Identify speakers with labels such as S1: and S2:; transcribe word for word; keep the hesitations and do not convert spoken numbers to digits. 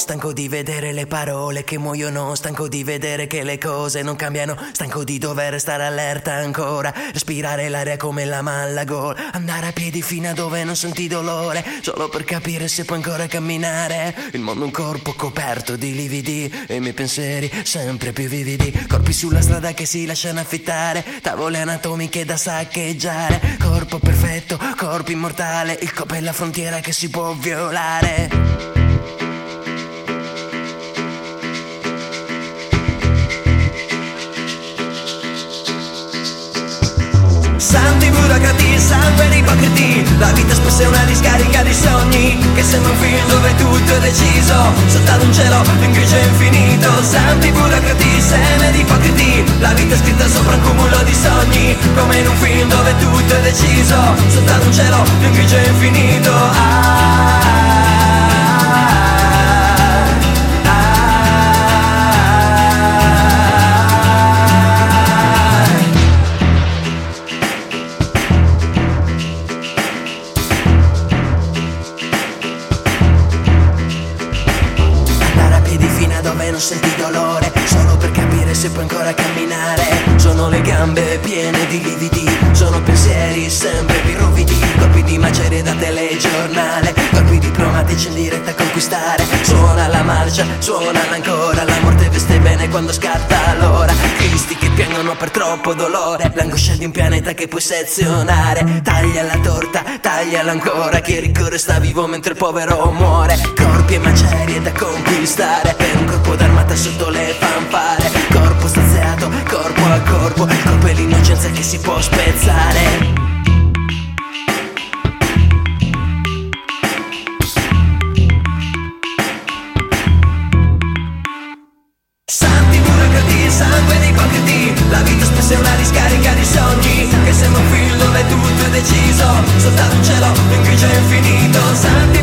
S1: stanco di vedere le parole che muoiono, stanco di vedere che le cose non cambiano, stanco di dover stare allerta ancora, respirare l'aria come la malla gola, andare a piedi fino a dove non senti dolore, solo per capire se puoi ancora camminare. Il mondo è un corpo coperto di lividi e i miei pensieri sempre più vividi, corpi sulla strada che si lasciano affittare, tavole anatomiche da saccheggiare, corpo perfetto, corpo immortale, il corpo è la frontiera che si può violare. Santi burocrati, sangue di ipocriti, la vita spesso è una discarica di sogni che sembra un film dove tutto è deciso, soltanto un cielo in grigio infinito. Santi burocrati, seme di ipocriti, la vita è scritta sopra un cumulo di sogni, come in un film dove tutto è deciso, soltanto un cielo in grigio infinito. Ah, dove non senti dolore, solo per capire se puoi ancora camminare. Sono le gambe piene di lividi, sono pensieri sempre più ruvidi, colpi di macerie da telegiornale, colpi diplomatici in diretta a conquistare. Suona la marcia, suona ancora, la morte veste bene quando scatta l'ora, cristi che piangono per troppo dolore, l'angoscia di un pianeta che puoi sezionare. Taglia la torta, tagliala ancora, chi è ricco resta vivo mentre il povero muore, corpi e macerie da conquistare, per un corpo d'armata sotto le fanfare, corpo straziato, corpo a corpo, il corpo è l'innocenza che si può spezzare. Santi burocrati, sangue di ipocriti, la vita spesso è una discarica di sogni che sembra un film dove tutto è deciso, soltanto un cielo in grigio infinito. Santi